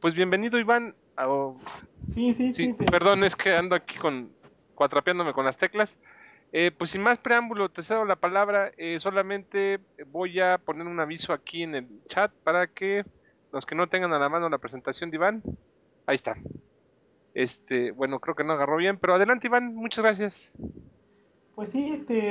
Pues bienvenido, Iván. Sí, sí, Sí, sí. perdón, es que ando aquí cuatrapeándome con las teclas. Pues sin más preámbulo, te cedo la palabra. Solamente voy a poner un aviso aquí en el chat para que los que no tengan a la mano la presentación de Iván, ahí está. Bueno, creo que no agarró bien, pero adelante, Iván, muchas gracias. Pues sí,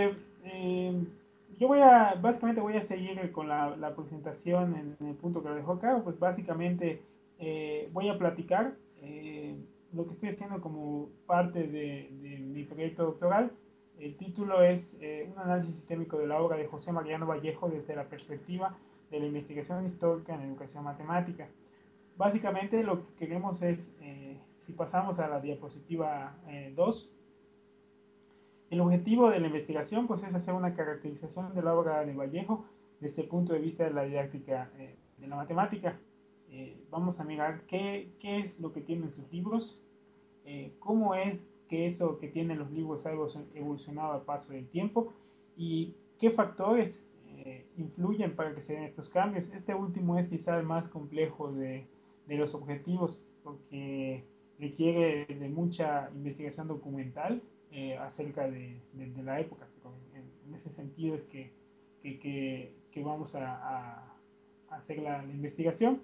básicamente voy a seguir con la presentación en el punto que lo dejó Caro. Pues básicamente voy a platicar lo que estoy haciendo como parte de mi proyecto doctoral. El título es Un análisis sistémico de la obra de José Mariano Vallejo desde la perspectiva de la investigación histórica en educación matemática. Básicamente lo que queremos es, si pasamos a la diapositiva 2, el objetivo de la investigación pues, es hacer una caracterización de la obra de Vallejo desde el punto de vista de la didáctica de la matemática. Vamos a mirar qué es lo que tienen sus libros, cómo es que eso que tienen los libros ha evolucionado a paso del tiempo y qué factores influyen para que se den estos cambios. Este último es quizá el más complejo de los objetivos porque requiere de mucha investigación documental acerca de la época. Pero en ese sentido es que vamos a hacer la investigación.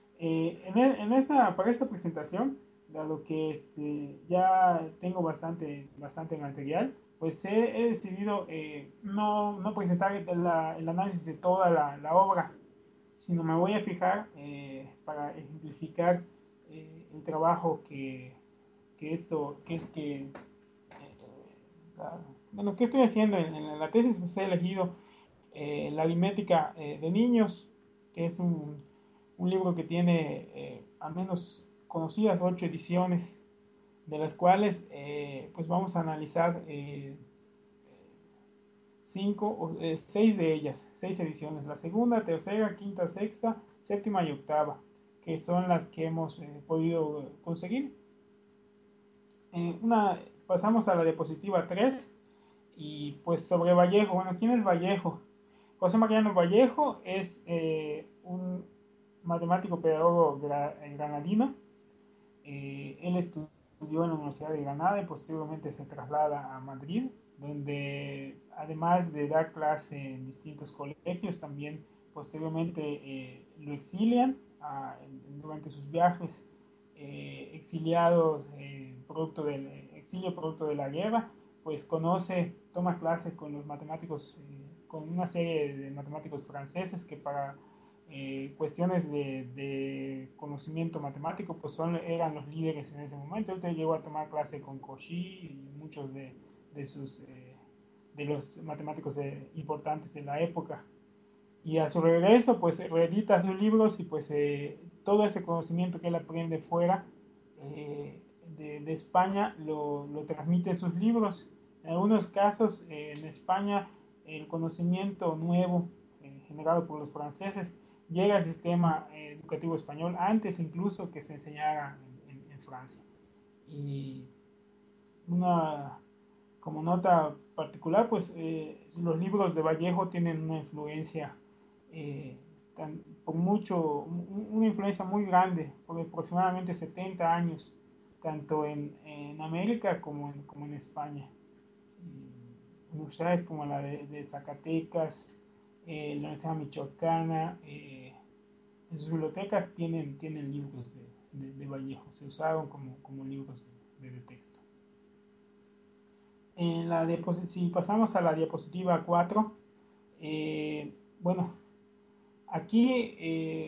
Para esta presentación, dado que ya tengo bastante material, pues he decidido no presentar el análisis de toda la obra, sino me voy a fijar para ejemplificar el trabajo que esto, que es que la- bueno, ¿qué estoy haciendo en la tesis? Pues he elegido La aritmética de niños, que es un libro que tiene al menos conocidas 8 ediciones, de las cuales pues vamos a analizar 6 de ellas, 6 ediciones, la segunda, tercera, quinta, sexta, séptima y octava, que son las que hemos podido conseguir. Pasamos a la diapositiva 3 y pues sobre Vallejo. Bueno, ¿quién es Vallejo? José Mariano Vallejo es un matemático pedagogo granadino. Él estudió en la Universidad de Granada y posteriormente se traslada a Madrid, donde además de dar clase en distintos colegios, también posteriormente lo exilian durante sus viajes, exiliados, producto del exilio, producto de la guerra, pues toma clases con los matemáticos, con una serie de matemáticos franceses que para cuestiones de conocimiento matemático, pues eran los líderes en ese momento. Él llegó a tomar clase con Cauchy y muchos de sus, de los matemáticos importantes de la época. Y a su regreso, pues reedita sus libros y pues todo ese conocimiento que él aprende fuera de España lo transmite en sus libros. En algunos casos, en España, el conocimiento nuevo generado por los franceses llega al sistema educativo español antes incluso que se enseñara en Francia. Y una, como nota particular, pues los libros de Vallejo tienen una influencia, eh, por una influencia muy grande, por aproximadamente 70 años, tanto en América como en España. Universidades como la de Zacatecas, la Universidad Michoacana, en sus bibliotecas tienen libros de Vallejo, se usaron como libros de texto. Si pasamos a la diapositiva 4, bueno, aquí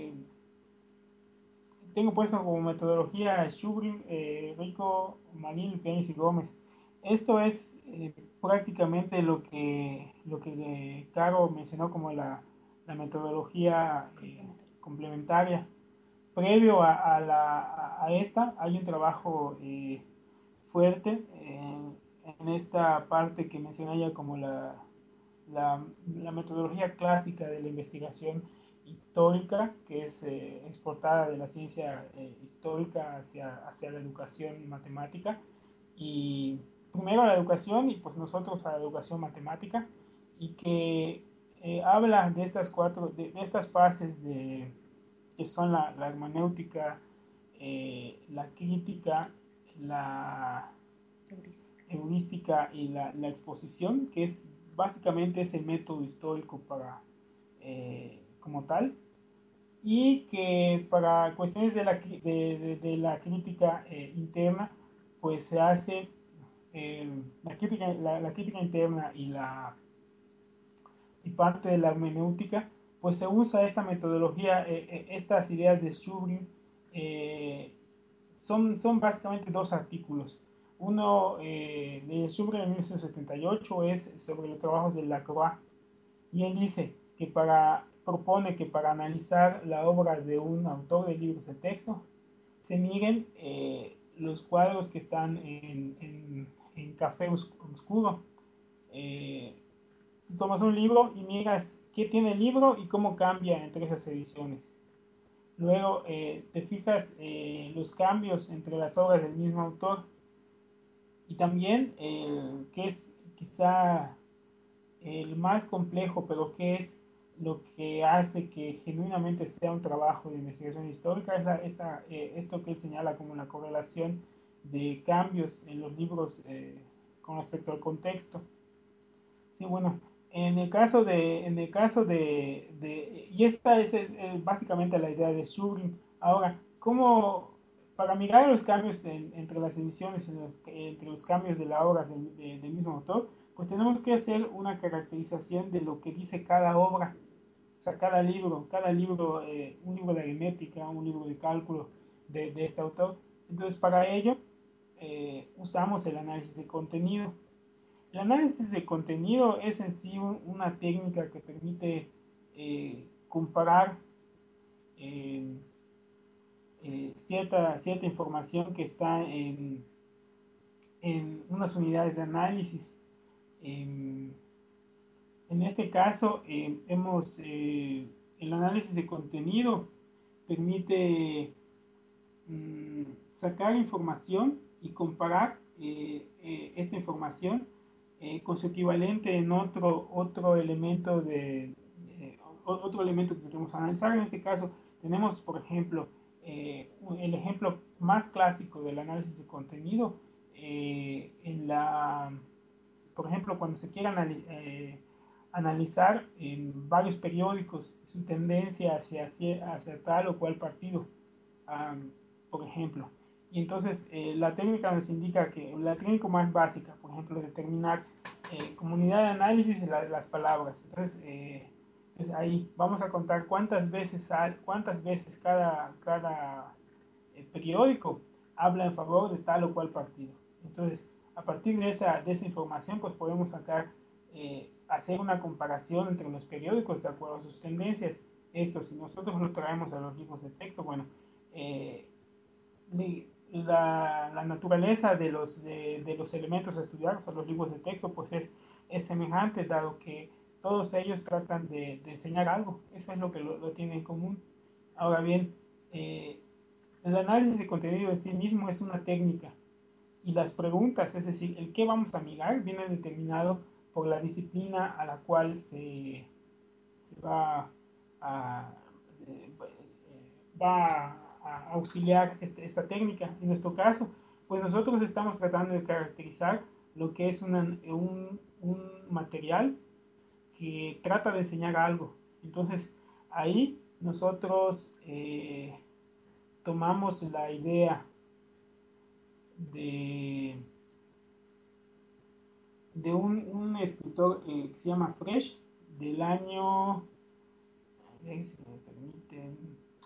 tengo puesto como metodología Shubrin, Rico, Marín, Pérez y Gómez. Esto es prácticamente lo que Caro mencionó como la metodología complementaria. Previo a esta hay un trabajo fuerte en esta parte que mencioné ya como la metodología clásica de la investigación histórica, que es exportada de la ciencia histórica hacia la educación matemática. Y primero a la educación y pues nosotros a la educación matemática, y que habla de estas fases que son la hermenéutica, la crítica, la heurística y la exposición, que es básicamente ese método histórico para, como tal, y que para cuestiones de la crítica interna, pues se hace la crítica interna y parte de la hermenéutica, pues se usa esta metodología, estas ideas de Schubring, eh, son básicamente dos artículos. Uno de Schubring en 1978 es sobre los trabajos de Lacroix, y él dice que propone que para analizar la obra de un autor de libros de texto, se miren los cuadros que están en café oscuro. Tú tomas un libro y miras qué tiene el libro y cómo cambia entre esas ediciones. Luego te fijas los cambios entre las obras del mismo autor, y también que es quizá el más complejo, pero que es lo que hace que genuinamente sea un trabajo de investigación histórica, es esto que él señala como la correlación de cambios en los libros con respecto al contexto. Sí, bueno, y esta es básicamente la idea de Schubring. Ahora, ¿cómo, para mirar los cambios entre las ediciones, entre los cambios de la obra del mismo autor, pues tenemos que hacer una caracterización de lo que dice cada obra, o sea, cada libro, un libro de aritmética, un libro de cálculo de este autor. Entonces, para ello, usamos el análisis de contenido. El análisis de contenido es en sí una técnica que permite comparar eh, cierta información que está en unas unidades de análisis. En, en este caso, el análisis de contenido permite sacar información y comparar esta información con su equivalente en otro elemento otro elemento que queremos analizar. En este caso tenemos, por ejemplo, el ejemplo más clásico del análisis de contenido por ejemplo, cuando se quiere analizar en varios periódicos su tendencia hacia tal o cual partido, um, por ejemplo. Y entonces la técnica nos indica que la técnica más básica, por ejemplo, determinar como unidad de análisis las palabras. Entonces ahí vamos a contar cuántas veces cada periódico habla en favor de tal o cual partido. Entonces, a partir de esa información, pues podemos hacer una comparación entre los periódicos de acuerdo a sus tendencias. Esto, si nosotros lo traemos a los libros de texto, bueno, eh, la naturaleza de los elementos a estudiar, o sea, los libros de texto, pues es semejante, dado que todos ellos tratan de enseñar algo. Eso es lo que lo tiene en común. Ahora bien, el análisis de contenido en sí mismo es una técnica, y las preguntas, es decir, el qué vamos a mirar, viene determinado por la disciplina a la cual se va a, eh, va a auxiliar esta técnica. En nuestro caso, pues nosotros estamos tratando de caracterizar lo que es un material que trata de enseñar algo. Entonces, ahí nosotros tomamos la idea de, de un escritor que se llama Fresh, del año, a ver si me permiten,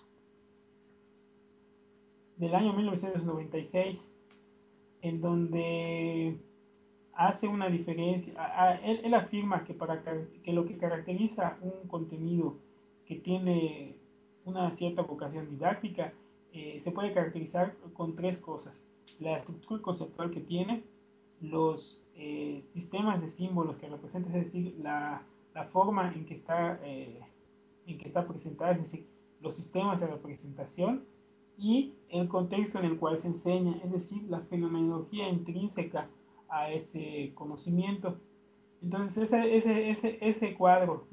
del año 1996, en donde hace una diferencia. Él afirma que, que lo que caracteriza un contenido que tiene una cierta vocación didáctica se puede caracterizar con tres cosas: la estructura conceptual que tiene, los sistemas de símbolos que representa, es decir, la forma en que está presentada, es decir, los sistemas de representación, y el contexto en el cual se enseña, es decir, la fenomenología intrínseca a ese conocimiento. Entonces ese cuadro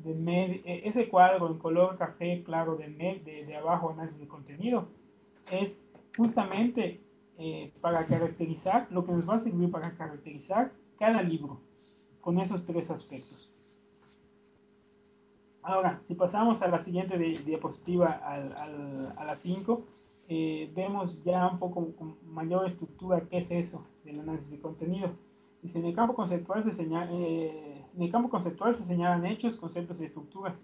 ese cuadro en color café claro de abajo, análisis de contenido, es justamente para caracterizar, lo que nos va a servir para caracterizar cada libro, con esos tres aspectos. Ahora, si pasamos a la siguiente diapositiva, a la 5, vemos ya un poco con mayor estructura qué es eso del análisis de contenido. Dice, en el campo conceptual se señalan hechos, conceptos y estructuras.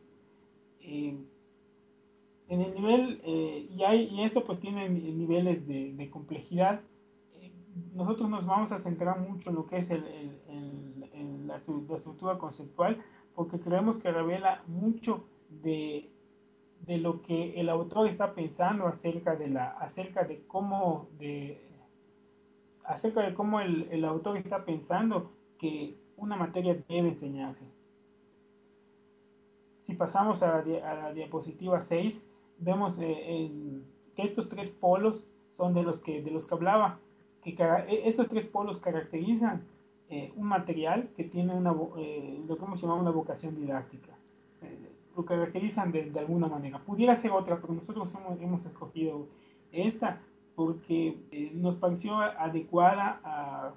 En el nivel, y esto pues tiene niveles de complejidad. Nosotros nos vamos a centrar mucho en lo que es la estructura conceptual, porque creemos que revela mucho de lo que el autor está pensando acerca de cómo el autor está pensando que una materia debe enseñarse. Si pasamos a la diapositiva 6, vemos que estos tres polos son de los que hablaba, que estos tres polos caracterizan un material que tiene lo que hemos llamado una vocación didáctica. Lo caracterizan de alguna manera. Pudiera ser otra, pero nosotros hemos escogido esta porque nos pareció adecuada a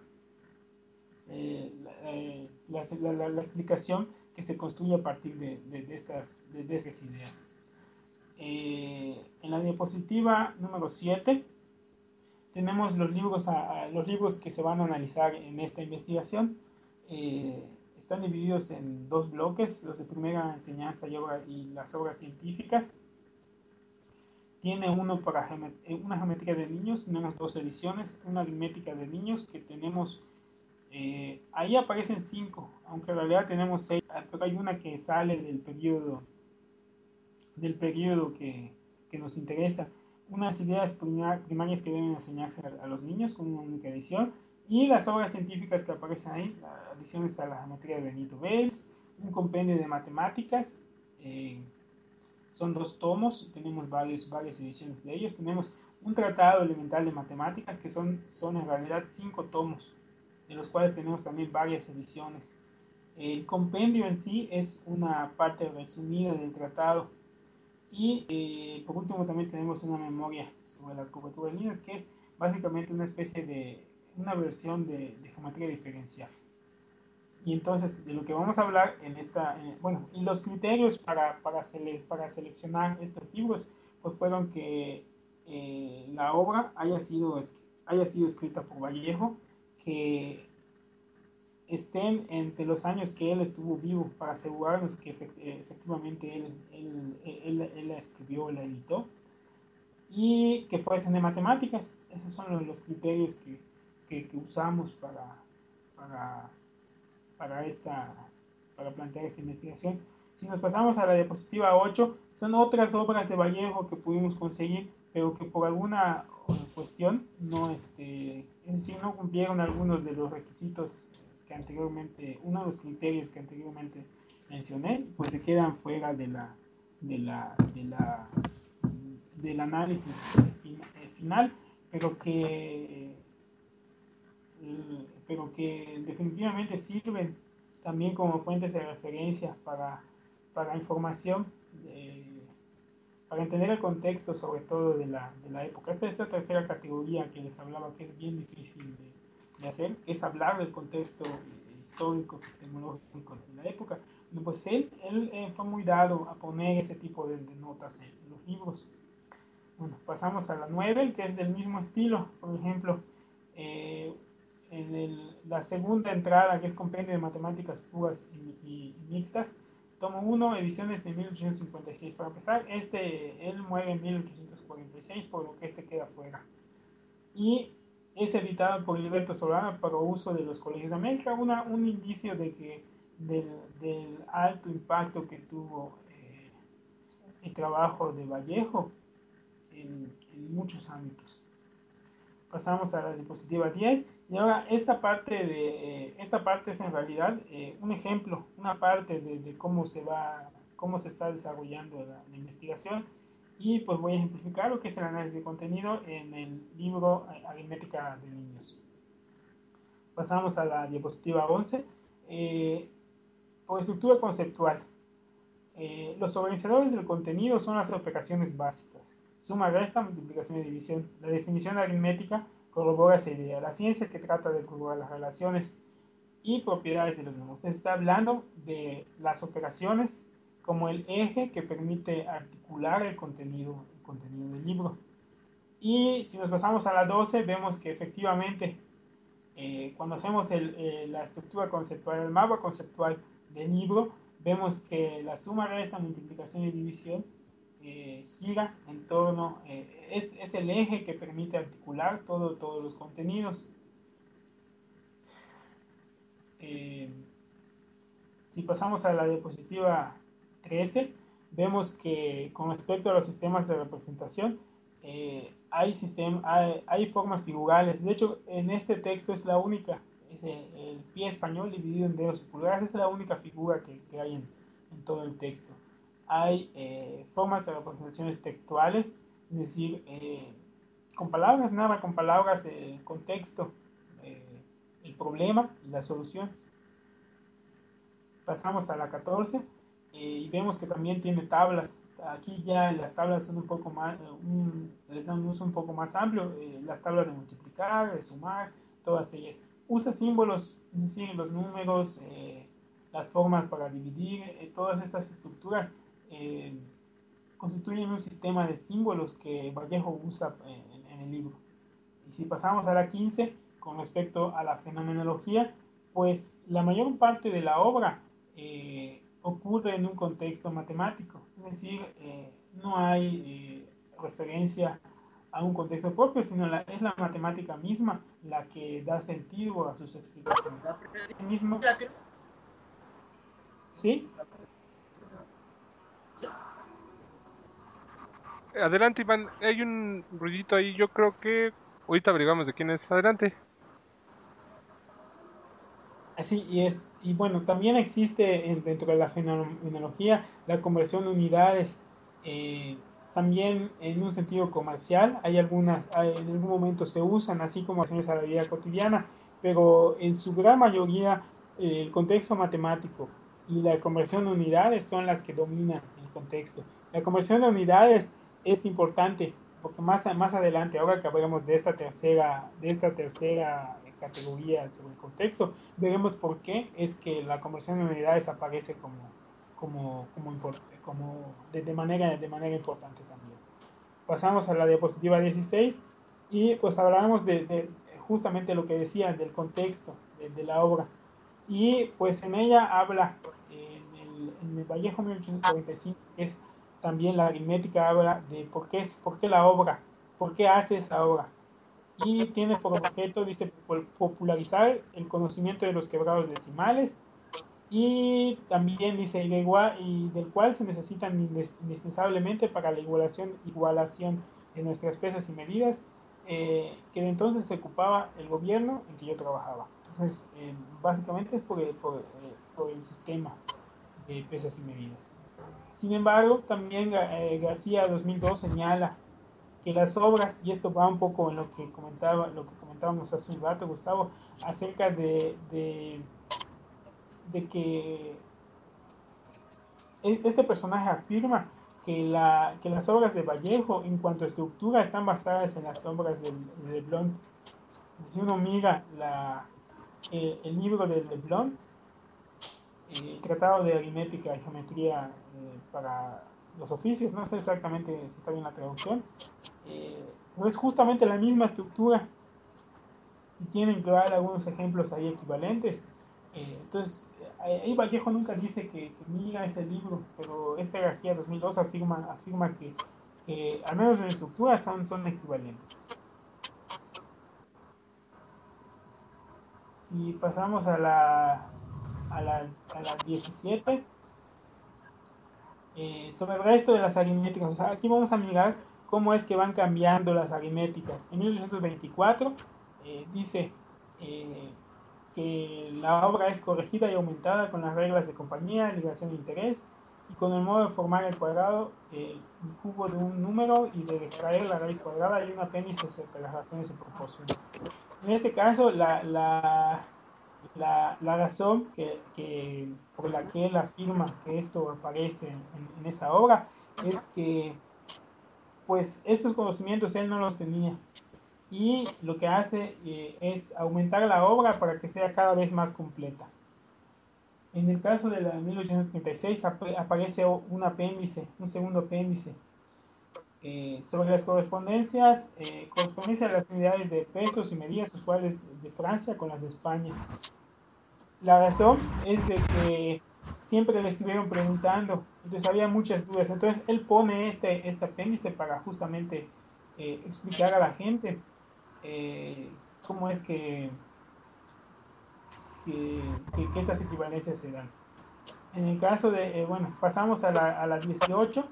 la explicación que se construye a partir de estas ideas. En la diapositiva número 7 tenemos los libros que se van a analizar en esta investigación. Están divididos en dos bloques, los de primera enseñanza y las obras científicas. Tiene uno para una geometría de niños, tenemos dos ediciones, una aritmética de niños que tenemos, ahí aparecen 5, aunque en realidad tenemos 6, pero hay una que sale del periodo que nos interesa, unas ideas primarias que deben enseñarse a los niños con una única edición, y las obras científicas que aparecen ahí, adiciones a la geometría de Benito Wells, un compendio de matemáticas, son 2 tomos, tenemos varias ediciones de ellos, tenemos un tratado elemental de matemáticas que son en realidad 5 tomos, de los cuales tenemos también varias ediciones. El compendio en sí es una parte resumida del tratado. Y por último también tenemos una memoria sobre la curvatura de líneas, que es básicamente una especie una versión de geometría diferencial. Y entonces de lo que vamos a hablar y los criterios para seleccionar estos libros, pues fueron que la obra haya sido escrita por Vallejo, que estén entre los años que él estuvo vivo, para asegurarnos que efectivamente él la escribió, la editó, y que fuesen de matemáticas. Esos son los criterios que usamos para plantear esta investigación. Si nos pasamos a la diapositiva 8, son otras obras de Vallejo que pudimos conseguir, pero que por alguna cuestión no cumplieron algunos de los requisitos que anteriormente, uno de los criterios que anteriormente mencioné, pues se quedan fuera del análisis final, pero que definitivamente sirven también como fuentes de referencia para información, para entender el contexto sobre todo de la época. Esta es la tercera categoría que les hablaba, que es bien difícil de hacer, que es hablar del contexto histórico, epistemológico de la época. Pues él fue muy dado a poner ese tipo de notas en los libros. Bueno, pasamos a la 9, que es del mismo estilo. Por ejemplo, la segunda entrada, que es compendio de matemáticas puras y mixtas, tomo 1, ediciones de 1856. Para empezar, él muere en 1846, por lo que queda fuera. Y es editado por Gilberto Solano para uso de los colegios de América, un indicio de que del alto impacto que tuvo el trabajo de Vallejo en muchos ámbitos. Pasamos a la diapositiva 10, y ahora esta parte es en realidad un ejemplo, una parte de cómo se está desarrollando la investigación, y pues voy a ejemplificar lo que es el análisis de contenido en el libro Aritmética de Niños. Pasamos a la diapositiva 11, por estructura conceptual. Los organizadores del contenido son las operaciones básicas. Suma, resta, multiplicación y división. La definición aritmética corrobora esa idea. La ciencia que trata de corroborar las relaciones y propiedades de los números. Se está hablando de las operaciones como el eje que permite articular el contenido del libro. Y si nos pasamos a la 12, vemos que efectivamente cuando hacemos la estructura conceptual, el mapa conceptual del libro, vemos que la suma, resta, multiplicación y división gira en torno, es el eje que permite articular todos los contenidos. Eh, si pasamos a la diapositiva 13, vemos que con respecto a los sistemas de representación, hay formas figurales. De hecho, en este texto es la única, es el pie español dividido en dedos y pulgares, es la única figura que hay en todo el texto. Hay formas de representaciones textuales, es decir, con palabras, nada, con palabras, el contexto, el problema y la solución. Pasamos a la 14 y vemos que también tiene tablas. Aquí ya las tablas son un poco más, les dan un uso un poco más amplio. Las tablas de multiplicar, de sumar, todas ellas. Usa símbolos, es decir, los números, las formas para dividir, todas estas estructuras constituyen un sistema de símbolos que Vallejo usa en el libro. Y si pasamos a la 15, con respecto a la fenomenología, pues la mayor parte de la obra ocurre en un contexto matemático, es decir, no hay referencia a un contexto propio, sino es la matemática misma la que da sentido a sus explicaciones. Mismo, ¿sí? Adelante, Iván. Hay un ruidito ahí. Yo creo que ahorita averiguamos de quién es. Adelante. Así, y bueno, también existe dentro de la fenomenología la conversión de unidades, eh, también en un sentido comercial, en algún momento se usan así como acciones a la vida cotidiana, pero en su gran mayoría el contexto matemático y la conversión de unidades son las que dominan el contexto. La conversión de unidades es importante porque más adelante, ahora que hablamos de esta tercera categoría sobre el contexto, veremos por qué es que la conversión de unidades aparece de manera importante también. Pasamos a la diapositiva 16 y pues hablamos de justamente lo que decía del contexto de la obra. Y pues en ella habla, en el Vallejo 1845, que es también la aritmética, habla de por qué la obra, por qué hace esa obra, y tiene por objeto, dice, popularizar el conocimiento de los quebrados decimales y también dice, y del cual se necesitan indispensablemente para la igualación de nuestras pesas y medidas, que de entonces se ocupaba el gobierno en que yo trabajaba. Entonces, básicamente es por el sistema de pesas y medidas. Sin embargo, también García 2002 señala que las obras, y esto va un poco en lo que comentábamos hace un rato, Gustavo, acerca de que este personaje afirma que las obras de Vallejo, en cuanto a estructura, están basadas en las obras de Leblond. Si uno mira el libro de Leblond, el Tratado de Aritmética y Geometría para los oficios, no sé exactamente si está bien la traducción, pero es justamente la misma estructura y tienen que dar algunos ejemplos ahí equivalentes. Entonces, ahí Vallejo nunca dice que mira ese libro, pero este García 2002 afirma que al menos en estructura son equivalentes. Si pasamos a la 17, sobre el resto de las aritméticas, o sea, aquí vamos a mirar cómo es que van cambiando las aritméticas. En 1824 dice que la obra es corregida y aumentada con las reglas de compañía, ligación de interés y con el modo de formar el cuadrado, el cubo de un número y de extraer la raíz cuadrada y un apéndice acerca de las razones y proporciones. En este caso, la razón por la que él afirma que esto aparece en esa obra es que pues estos conocimientos él no los tenía y lo que hace es aumentar la obra para que sea cada vez más completa. En el caso de la 1836 aparece un apéndice, un segundo apéndice, sobre las correspondencias, correspondencia a las unidades de pesos y medidas usuales de Francia con las de España. La razón es de que siempre le estuvieron preguntando, entonces había muchas dudas. Entonces él pone este apéndice para justamente explicar a la gente cómo es que estas equivalencias se dan. En el caso de, bueno, pasamos a la 18.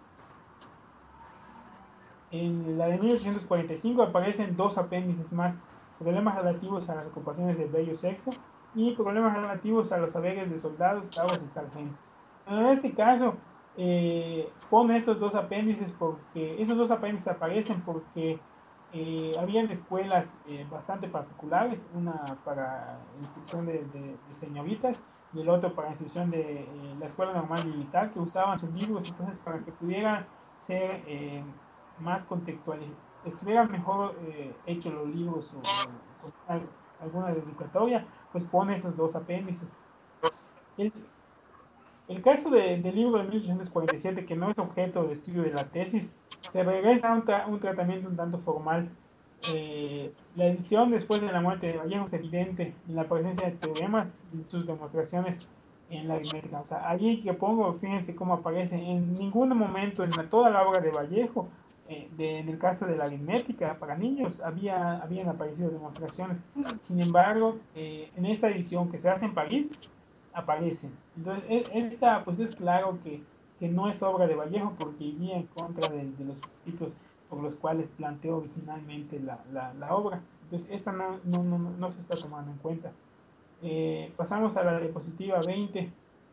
En la de 1845 aparecen dos apéndices más, problemas relativos a las ocupaciones del bello sexo y problemas relativos a los saberes de soldados, cabos y sargentos. En este caso, pone estos dos apéndices porque esos dos apéndices aparecen porque habían escuelas bastante particulares, una para instrucción de señoritas y el otro para instrucción de la escuela normal militar, que usaban sus libros entonces para que pudieran ser más contextualizados, estuvieran mejor hechos los libros o con alguna dedicatoria, pues pone esos dos apéndices. El, el caso del libro de 1847, que no es objeto de estudio de la tesis, se regresa a un tratamiento un tanto formal. La edición después de la muerte de Vallejo es evidente en la presencia de teoremas y sus demostraciones en la aritmética. O sea, allí que pongo, fíjense cómo aparece, en ningún momento en toda la obra de Vallejo, en el caso de la aritmética para niños, habían aparecido demostraciones. Sin embargo, en esta edición que se hace en París, aparecen. Entonces, esta pues es claro que no es obra de Vallejo porque iría en contra de los principios por los cuales planteó originalmente la obra. Entonces, esta no se está tomando en cuenta. Pasamos a la diapositiva 20.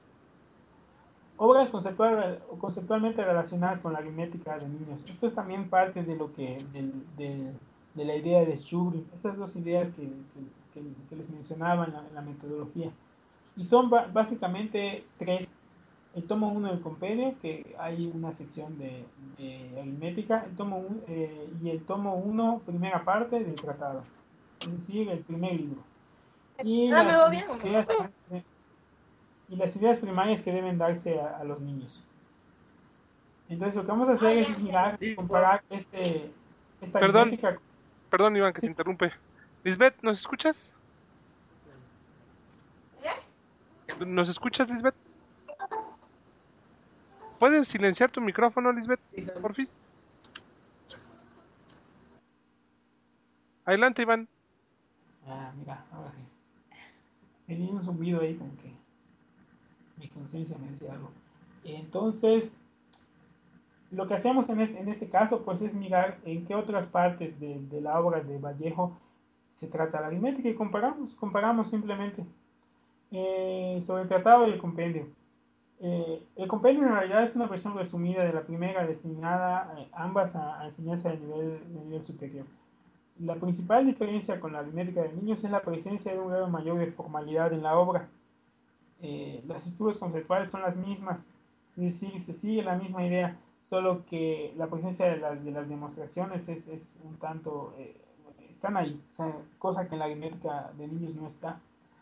Obras conceptualmente relacionadas con la aritmética de niños. Esto es también parte de lo de la idea de Schubert. Estas dos ideas que les mencionaba en la metodología. Y son básicamente tres. El tomo 1 del compendio, que hay una sección de aritmética, y el tomo 1, primera parte del tratado, es decir, el primer libro. Y ¿Me las va bien? ideas, y las ideas primarias que deben darse a los niños. Entonces lo que vamos a hacer es mirar, comparar esta Perdón, aritmética. perdón, Iván, que Sí, te interrumpe. Lisbeth, ¿nos escuchas? ¿Nos escuchas, Lisbeth? ¿Puedes silenciar tu micrófono, Lisbeth, porfis? Adelante, Iván. mira, ahora sí. Tenía un zumbido ahí como que mi conciencia me decía algo. Entonces, lo que hacemos en este caso, pues es mirar en qué otras partes de la obra de Vallejo se trata la aritmética y comparamos simplemente sobre el tratado y el compendio. El compendio en realidad es una versión resumida de la primera destinada ambas a enseñanza de nivel superior. La principal diferencia con la aritmética de niños es la presencia de un grado mayor de formalidad en la obra. Las estructuras conceptuales son las mismas, es decir, se sigue la misma idea, solo que la presencia de las demostraciones es un tanto, están ahí, o sea, cosa que en la aritmética de niños no está.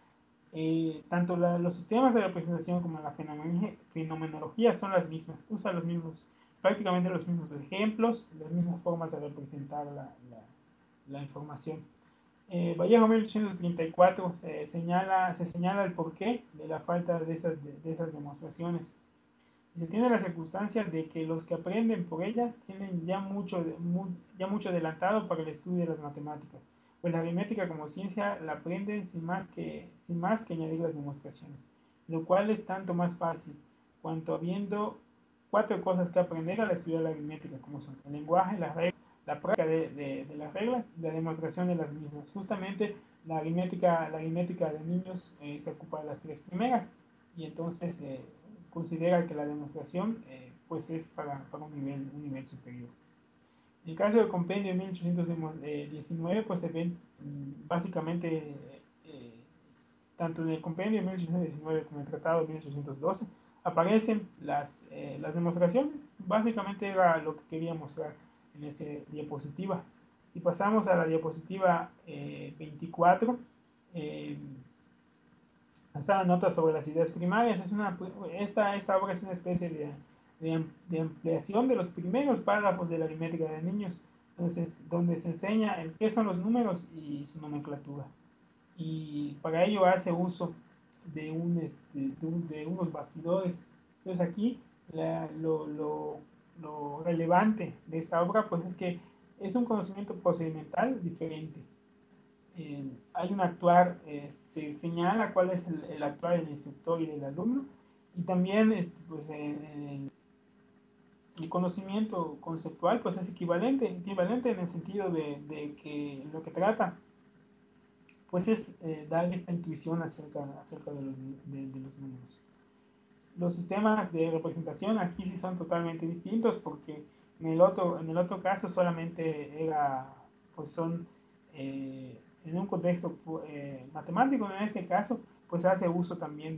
Tanto los sistemas de representación como la fenomenología son las mismas, usan prácticamente los mismos ejemplos, las mismas formas de representar la información. Vallejo 1834 se señala el porqué de la falta de esas demostraciones. Y se tiene la circunstancia de que los que aprenden por ella tienen ya mucho adelantado para el estudio de las matemáticas, pues la aritmética como ciencia la aprenden sin más que añadir las demostraciones, lo cual es tanto más fácil, cuanto habiendo cuatro cosas que aprender al estudiar la aritmética, como son el lenguaje, las reglas, la práctica de las reglas y la demostración de las mismas. Justamente la aritmética de niños se ocupa de las tres primeras y entonces considera que la demostración pues es para un nivel superior. En el caso del compendio de 1819 pues se ven básicamente tanto en el compendio de 1819 como en el tratado de 1812 aparecen las demostraciones. Básicamente era lo que quería mostrar. en esa diapositiva. Si pasamos a la diapositiva 24, esta nota sobre las ideas primarias. Esta obra es una especie de ampliación de los primeros párrafos de la aritmética de niños, donde se enseña qué son los números y su nomenclatura. Y para ello hace uso de unos bastidores. Entonces aquí lo relevante de esta obra pues es que es un conocimiento procedimental diferente. Hay un actuar, se señala cuál es el actuar del instructor y del alumno, y también pues, el conocimiento conceptual pues es equivalente en el sentido de que lo que trata pues es dar esta intuición acerca de los números. Los sistemas de representación aquí sí son totalmente distintos porque en el otro caso solamente pues son en un contexto matemático. En este caso pues hace uso también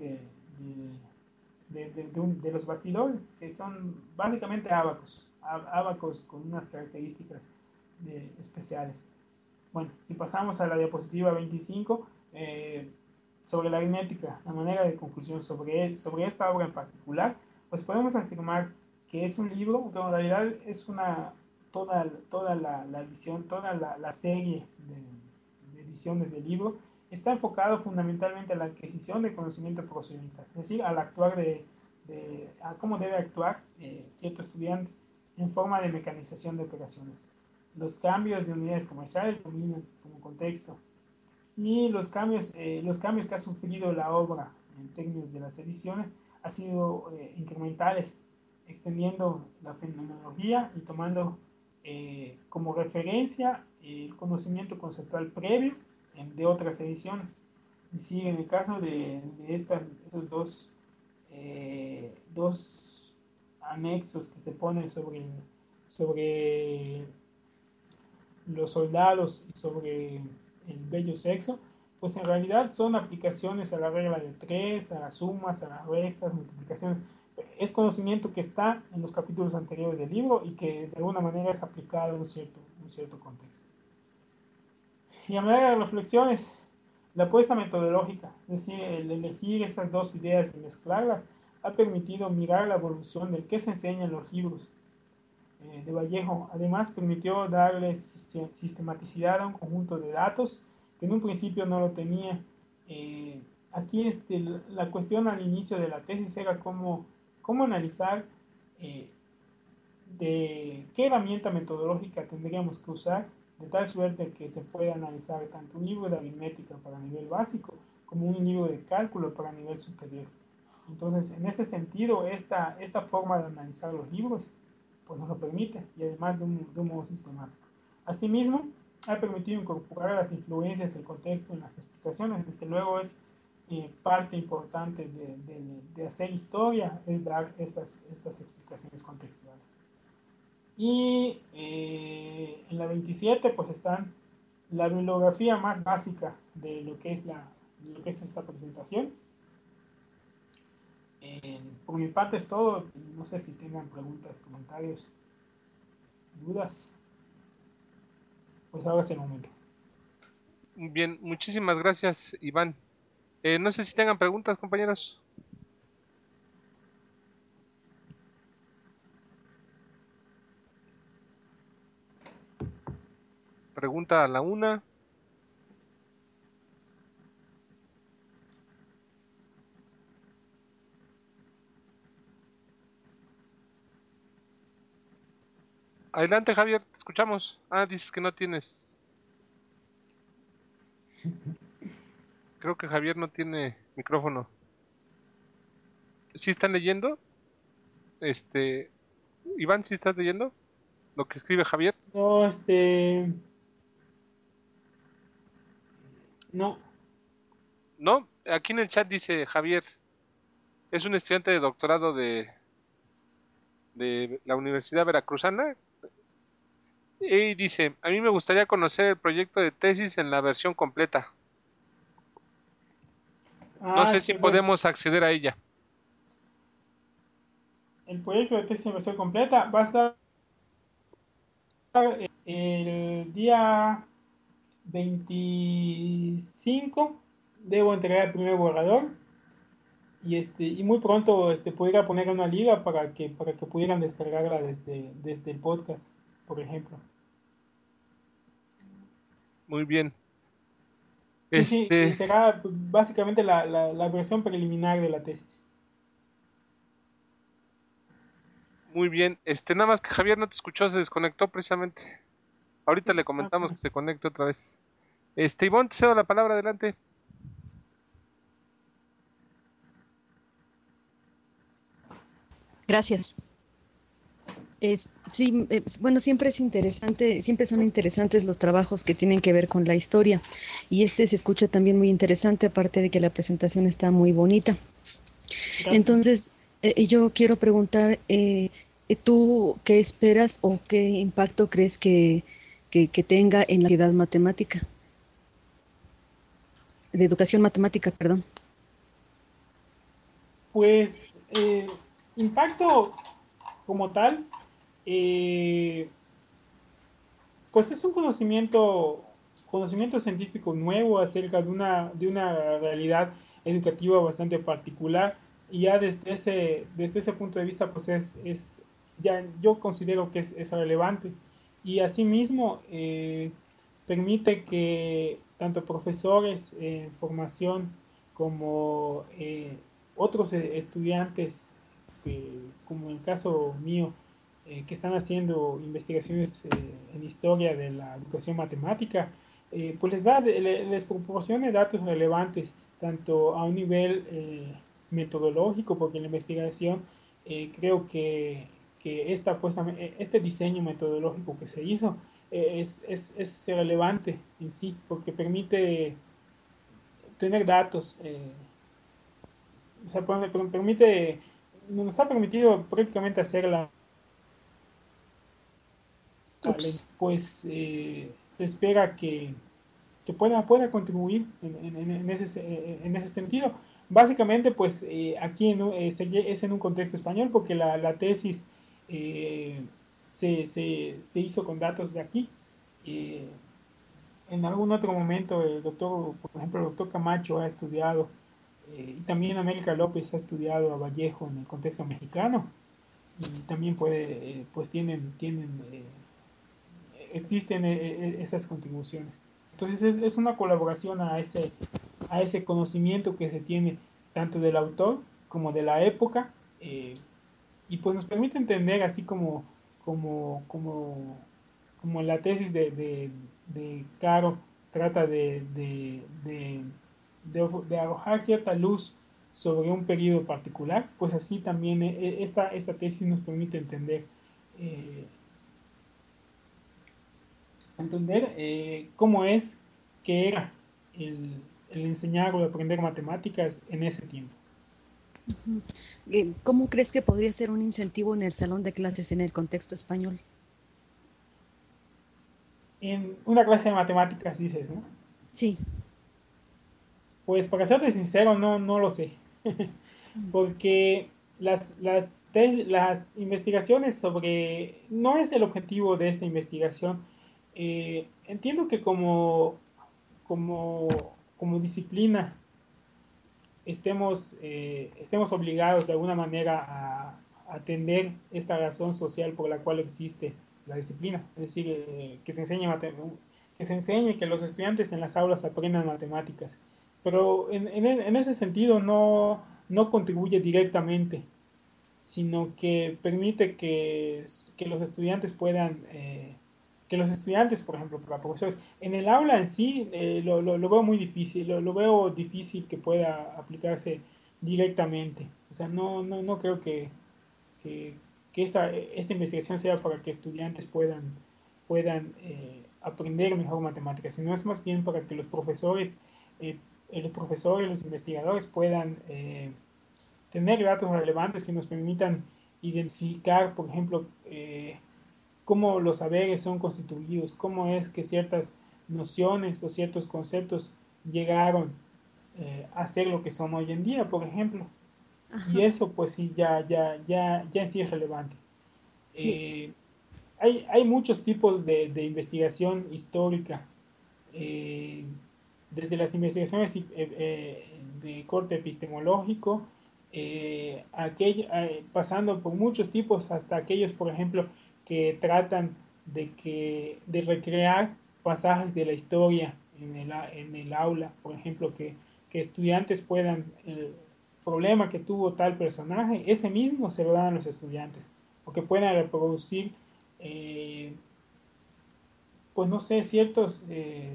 de los bastidores, que son básicamente ábacos con unas características especiales. Bueno, si pasamos a la diapositiva 25, sobre la aritmética, la manera de conclusión sobre esta obra en particular, pues podemos afirmar que es un libro, que en realidad es toda la edición, toda la serie de ediciones del libro, está enfocado fundamentalmente a la adquisición de conocimiento procedimental, es decir, al actuar a cómo debe actuar cierto estudiante en forma de mecanización de operaciones. Los cambios de unidades comerciales dominan como contexto, y los cambios que ha sufrido la obra en términos de las ediciones han sido incrementales, extendiendo la fenomenología y tomando como referencia el conocimiento conceptual previo de otras ediciones. Y sí, en el caso de esos dos anexos que se ponen sobre los soldados y sobre el bello sexo, pues en realidad son aplicaciones a la regla de tres, a las sumas, a las restas, multiplicaciones. Es conocimiento que está en los capítulos anteriores del libro y que de alguna manera es aplicado en un cierto contexto. Y a manera de reflexiones, la apuesta metodológica, es decir, el elegir estas dos ideas y mezclarlas, ha permitido mirar la evolución del que se enseña en los libros de Vallejo. Además, permitió darle sistematicidad a un conjunto de datos que en un principio no lo tenía. Aquí la cuestión al inicio de la tesis era cómo analizar de qué herramienta metodológica tendríamos que usar de tal suerte que se pueda analizar tanto un libro de aritmética para nivel básico como un libro de cálculo para nivel superior. Entonces, en ese sentido, esta forma de analizar los libros pues nos lo permite, y además de un modo sistemático. Asimismo, ha permitido incorporar las influencias del contexto en las explicaciones. Desde luego es parte importante de hacer historia, es dar estas explicaciones contextuales. Y en la 27 pues están la bibliografía más básica de lo que es esta presentación. Por mi parte es todo. No sé si tengan preguntas, comentarios, dudas. Pues ahora es el momento. Bien, muchísimas gracias, Iván. No sé si tengan preguntas, compañeros. Pregunta a la una. Adelante, Javier, te escuchamos. Ah, dices que no tienes. Creo que Javier no tiene micrófono. ¿Sí están leyendo? Iván, ¿sí estás leyendo lo que escribe Javier? No, no. No, aquí en el chat dice Javier, es un estudiante de doctorado de la Universidad Veracruzana y dice, a mí me gustaría conocer el proyecto de tesis en la versión completa. No sé si Pues podemos acceder a ella. el proyecto de tesis en versión completa va a estar el día 25 debo entregar el primer borrador y muy pronto pudiera poner una liga para que pudieran descargarla desde el podcast, por ejemplo. Muy bien. Sí, sí, Este, será básicamente la versión preliminar de la tesis. muy bien. Nada más que Javier no te escuchó, se desconectó precisamente. Ahorita le Ah, comentamos que se conecte otra vez. Ivonne, te cedo la palabra, adelante. Gracias. Sí, bueno, siempre es interesante, siempre son interesantes los trabajos que tienen que ver con la historia y este se escucha también muy interesante, aparte de que la presentación está muy bonita. gracias. Entonces, yo quiero preguntar, ¿tú qué esperas o qué impacto crees que tenga en la sociedad matemática, de educación matemática, perdón? Pues impacto como tal, eh, pues es un conocimiento científico nuevo acerca de una realidad educativa bastante particular y ya desde ese punto de vista pues ya yo considero que es relevante y asimismo permite que tanto profesores en formación como otros estudiantes, como en el caso mío, que están haciendo investigaciones en historia de la educación matemática, pues les proporcione datos relevantes, tanto a un nivel metodológico, porque en la investigación creo que este diseño metodológico que se hizo es relevante en sí, porque permite tener datos, o sea, nos ha permitido prácticamente hacerla Ups. pues se espera que pueda contribuir en ese sentido. Básicamente, pues aquí es en un contexto español porque la tesis eh, se hizo con datos de aquí. Eh, en algún otro momento, por ejemplo, el doctor Camacho ha estudiado, y también América López ha estudiado a Vallejo en el contexto mexicano, y también pues existen esas contribuciones. Entonces es una colaboración a ese conocimiento que se tiene tanto del autor como de la época, y pues nos permite entender así como, como, como la tesis de Caro trata de arrojar cierta luz sobre un periodo particular, pues así también esta tesis nos permite eh, cómo es que era el enseñar o el aprender matemáticas en ese tiempo. ¿Cómo crees que podría ser un incentivo en el salón de clases en el contexto español? En una clase de matemáticas dices, ¿no? Sí. Pues para serte sincero, no lo sé. Porque las investigaciones no es el objetivo de esta investigación. Entiendo que como, como disciplina estemos obligados de alguna manera a atender esta razón social por la cual existe la disciplina. Es decir, que se enseñe que los estudiantes en las aulas aprendan matemáticas. Pero en ese sentido no contribuye directamente, sino que permite que los estudiantes por ejemplo, para profesores, en el aula en sí lo veo muy difícil, lo veo difícil que pueda aplicarse directamente. O sea, no creo que, que esta investigación sea para que estudiantes puedan aprender mejor matemáticas, sino es más bien para que eh, los investigadores puedan tener datos relevantes que nos permitan identificar, por ejemplo, cómo los saberes son constituidos, cómo es que ciertas nociones o ciertos conceptos llegaron a ser lo que son hoy en día, por ejemplo. Y Ajá. eso pues sí, ya en sí es relevante. Sí. Eh, hay muchos tipos de investigación histórica, eh, desde las investigaciones de corte epistemológico, pasando por muchos tipos hasta aquellos, por ejemplo, que tratan de recrear pasajes de la historia en el aula, por ejemplo, que estudiantes puedan, el problema que tuvo tal personaje, ese mismo se lo dan a los estudiantes, o que puedan reproducir, eh, pues no sé, ciertos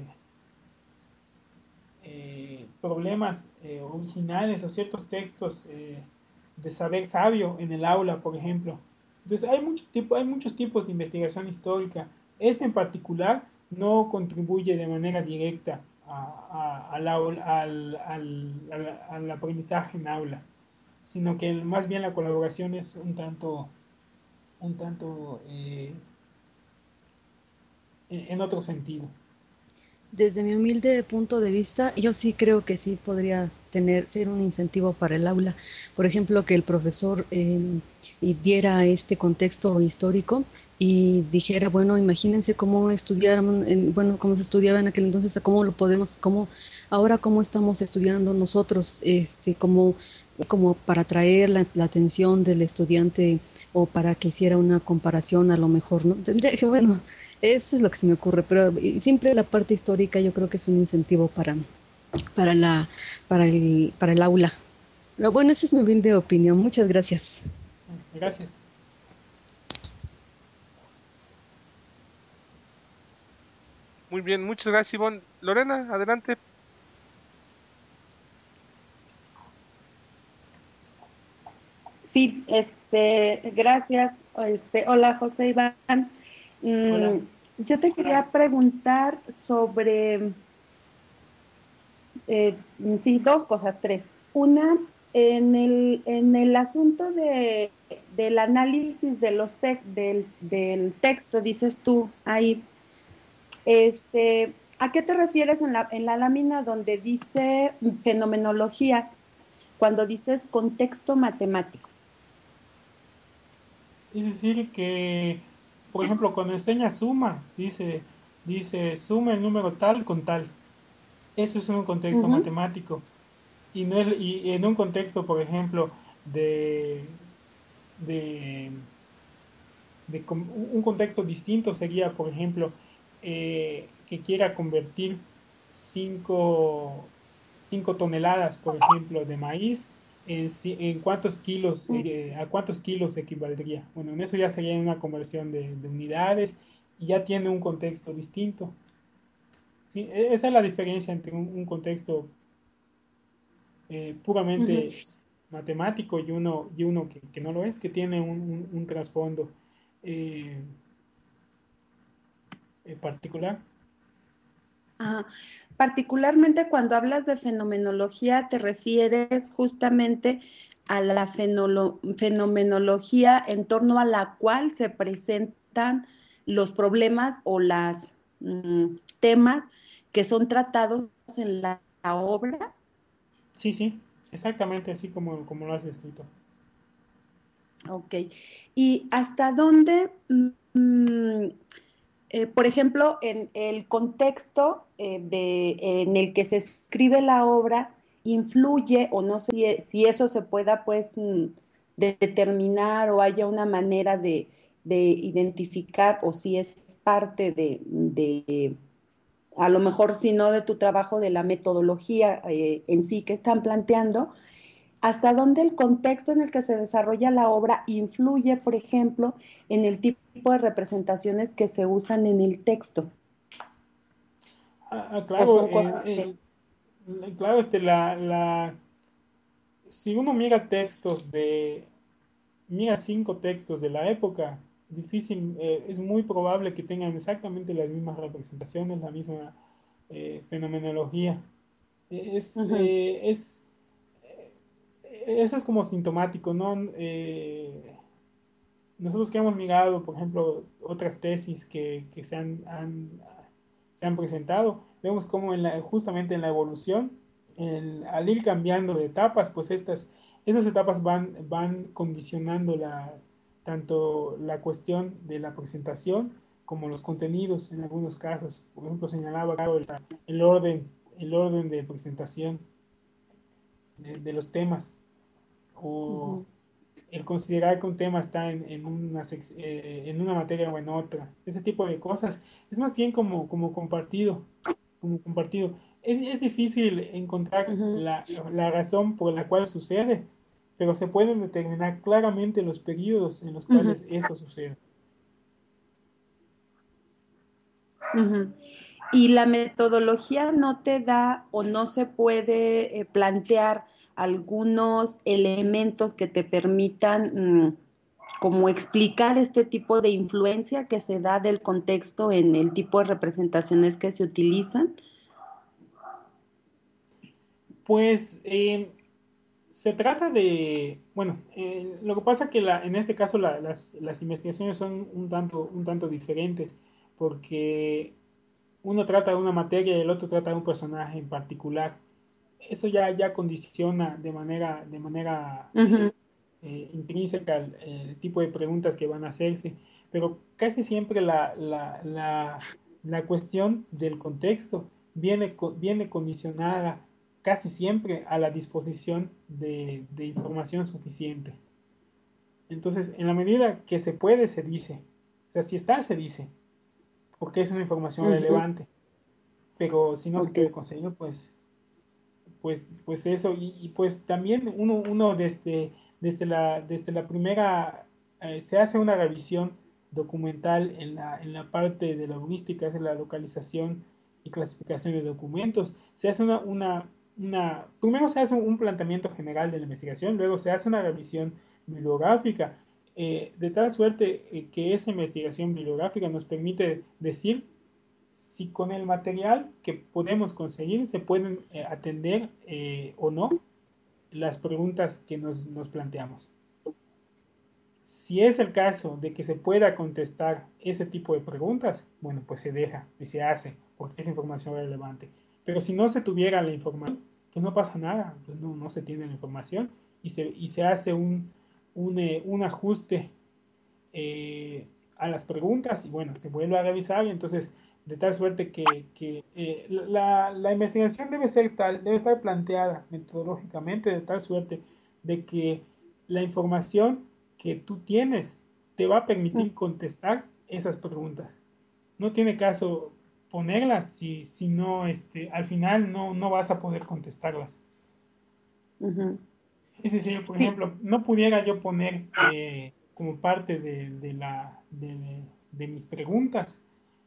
problemas originales o ciertos textos de saber sabio en el aula, por ejemplo. Entonces hay muchos tipos de investigación histórica. Este en particular no contribuye de manera directa al aprendizaje en aula, sino que más bien la colaboración es un tanto en otro sentido. Desde mi humilde punto de vista, yo sí creo que sí podría ser un incentivo para el aula. Por ejemplo, que el profesor y diera este contexto histórico y dijera, bueno, imagínense cómo estudiaron, bueno, cómo se estudiaba en aquel entonces, a cómo lo podemos, ahora cómo estamos estudiando nosotros, como para atraer la atención del estudiante o para que hiciera una comparación a lo mejor, ¿no? Tendría que, bueno, eso es lo que se me ocurre, pero siempre la parte histórica yo creo que es un incentivo para la, para el aula. Pero bueno, esa es mi humilde opinión. Muchas gracias. Gracias. Muy bien, muchas gracias, Ivonne. Lorena, adelante. Sí, gracias. Hola, José Iván. Hola. Mm, yo te quería preguntar sobre, sí, dos cosas, tres. Una, en el asunto del análisis de del texto, dices tú ahí, ¿a qué te refieres en la lámina donde dice fenomenología, cuando dices contexto matemático? Es decir, que, por ejemplo, cuando enseña suma, dice suma el número tal con tal. Eso es en un contexto Ujú, matemático. Y en un contexto, por ejemplo, de, de, un contexto distinto sería, por ejemplo, que quiera convertir 5 toneladas, por ejemplo, de maíz en cuántos kilos, a cuántos kilos equivaldría. Bueno, en eso ya sería una conversión de unidades y ya tiene un contexto distinto. ¿Sí? Esa es la diferencia entre un contexto ujú. puramente matemático y uno que no lo es, que tiene un trasfondo eh, particular. Ajá. Particularmente cuando hablas de fenomenología, te refieres justamente a la fenomenología en torno a la cual se presentan los problemas o los temas que son tratados en la obra. Sí, sí, exactamente así como lo has escrito. Ok. ¿Y hasta dónde, por ejemplo, en el contexto en el que se escribe la obra, influye, o no sé si eso se pueda, pues, determinar o haya una manera de identificar, o si es parte a lo mejor, si no de tu trabajo, de la metodología en sí que están planteando, hasta dónde el contexto en el que se desarrolla la obra influye, por ejemplo, en el tipo de representaciones que se usan en el texto, o Claro, son cosas que... claro, si uno mira mira 5 textos de la época, es muy probable que tengan exactamente las mismas representaciones, la misma fenomenología. Es, Ujú, eh, es, Eso es como sintomático, ¿no? Nosotros que hemos mirado, por ejemplo, otras tesis que se han presentado, vemos cómo justamente en la evolución, al ir cambiando de etapas, pues esas etapas van condicionando tanto la cuestión de la presentación como los contenidos en algunos casos. Por ejemplo, señalaba claro el orden, el orden de presentación de los temas, o Ujú, el considerar que un tema está en una materia o en otra. Ese tipo de cosas es más bien como compartido, como compartido. Es difícil encontrar ujú, la razón por la cual sucede, pero se pueden determinar claramente los periodos en los ujú, cuales eso sucede. ujú. Y la metodología no te da o no se puede plantear algunos elementos que te permitan como explicar este tipo de influencia que se da del contexto en el tipo de representaciones que se utilizan. Pues se trata de, bueno, lo que pasa que en este caso las investigaciones son un tanto diferentes, porque uno trata de una materia y el otro trata de un personaje en particular. Eso ya condiciona de manera Ujú, intrínseca el tipo de preguntas que van a hacerse, pero casi siempre la cuestión del contexto viene condicionada casi siempre a la disposición de información suficiente. Entonces, en la medida que se puede, se dice. O sea, si está, se dice, porque es una información ujú, relevante. Pero si no se ok. puede conseguir, pues eso. Y pues también uno desde la primera, se hace una revisión documental en la parte de la logística, es la localización y clasificación de documentos. Se hace primero se hace un planteamiento general de la investigación, luego se hace una revisión bibliográfica, de tal suerte que esa investigación bibliográfica nos permite decir si con el material que podemos conseguir se pueden atender o no las preguntas que nos planteamos. Si es el caso de que se pueda contestar ese tipo de preguntas, bueno, pues se deja y se hace, porque es información relevante. Pero si no se tuviera la información, pues no pasa nada, pues no se tiene la información y se hace un ajuste a las preguntas y bueno, se vuelve a revisar y entonces de tal suerte que la investigación debe estar planteada metodológicamente de tal suerte de que la información que tú tienes te va a permitir contestar esas preguntas. No tiene caso ponerlas si no, al final no vas a poder contestarlas. Ujú. Es decir, por Sí, ejemplo, no pudiera yo poner como parte de mis preguntas